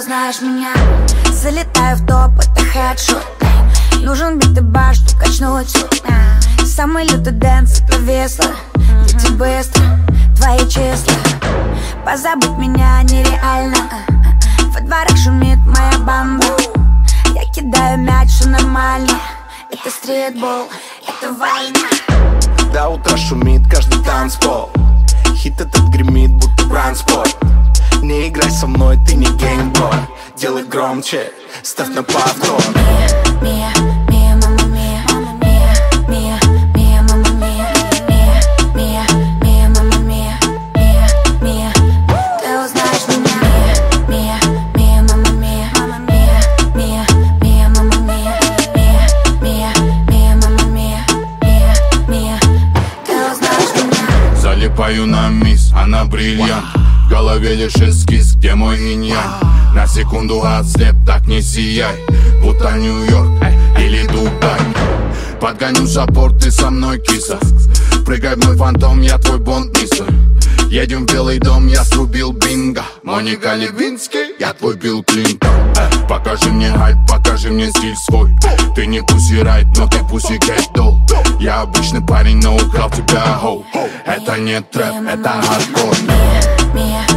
узнаешь меня. Залетаю в топ, это хедшот. Нужен бит и баш, что качнуть. Самый лютый дэнс, это весло. Дети быстро, твои числа. Позабыть меня нереально. Во дворах шумит моя банда. Я кидаю мяч, все нормально. Это стритбол, это война. До утра шумит каждый танцпол. Хит этот гремит, будто бранспорт. Не играй со мной, ты не геймбой. Делай громче, ставь на повтор. Мия, мия, мама мия, мия, мия, мия, мама мия, мия, мия, мия, мама мия, мия, мия. Ты узнаешь меня. Мия, мия, мама мия, мия, мия, мия, мама мия, мия, мия, мия, мама мия, мия, мия. Ты узнаешь меня. Залипаю на мисс, она бриллиант. В голове лишь эскиз, где мой инь-янь. На секунду отслеп, так не сияй. Будто Нью-Йорк или Дубай. Подгоню забор, ты со мной, киса. Прыгай в мой фантом, я твой Бонд, мисса. Едем в Белый дом, я срубил бинго. Моника Левинский, я твой Билл Клинтон. Покажи мне хайп, покажи мне стиль свой. Ты не пусси райт, но ты пусси кэт-долл. Я обычный парень, но украл тебя, хоу. Это не трэп, это хардкор. Мия,